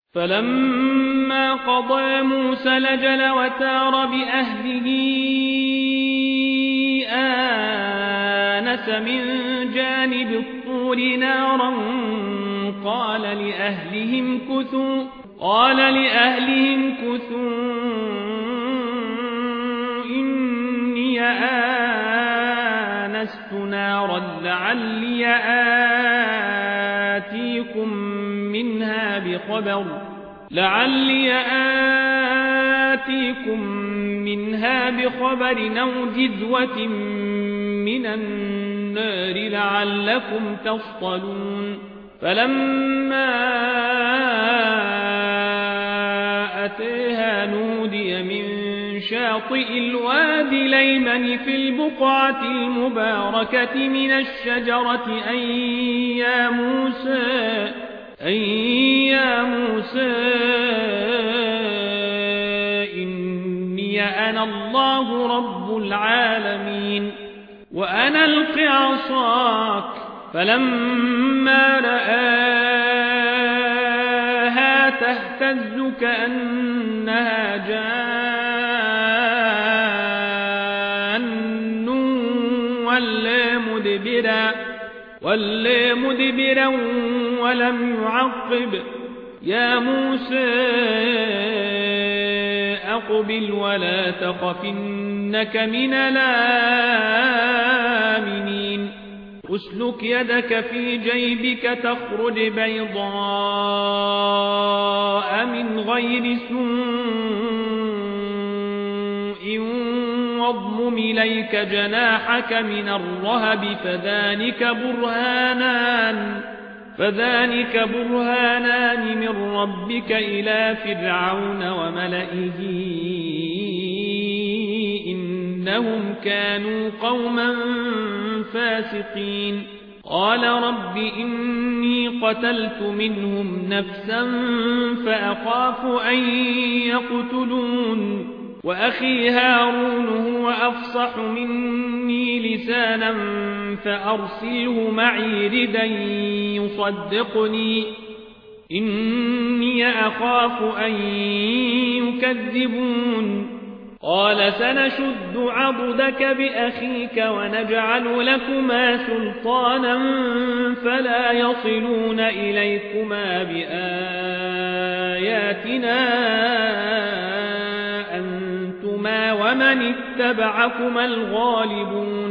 فلما قضى موسى الأجل وسار بأهله آنس من جانب الطور نارا قال لأهلهم كثوا إني آنست نارا لعلي آتيكم منها بخبر أو جذوة من النار لعلكم تصطلون فلما أتيها نودي من شاطئ الوادي الأيمن في البقعة المباركة من الشجرة أن يا موسى إني أنا الله رب العالمين وأن ألق عصاك فلما رآها تهتز كأنها جان ولى مدبرا ولم يعقب يا موسى أقبل ولا تخف إنك من الآمنين أسلك يدك في جيبك تخرج بيضاء من غير سوء واضمم إليك جناحك من الرهب فذلك برهانان من ربك إلى فرعون وملئه إنهم كانوا قوما فاسقين قال رب إني قتلت منهم نفسا فأخاف أن يقتلون وأخي هارون هو أفصح مني لسانا فأرسله معي ردا يصدقني إني أخاف أن يكذبون قال سنشد عضدك بأخيك ونجعل لكما سلطانا فلا يصلون إليكما بآياتنا أنتما ومن اتبعكما الغالبون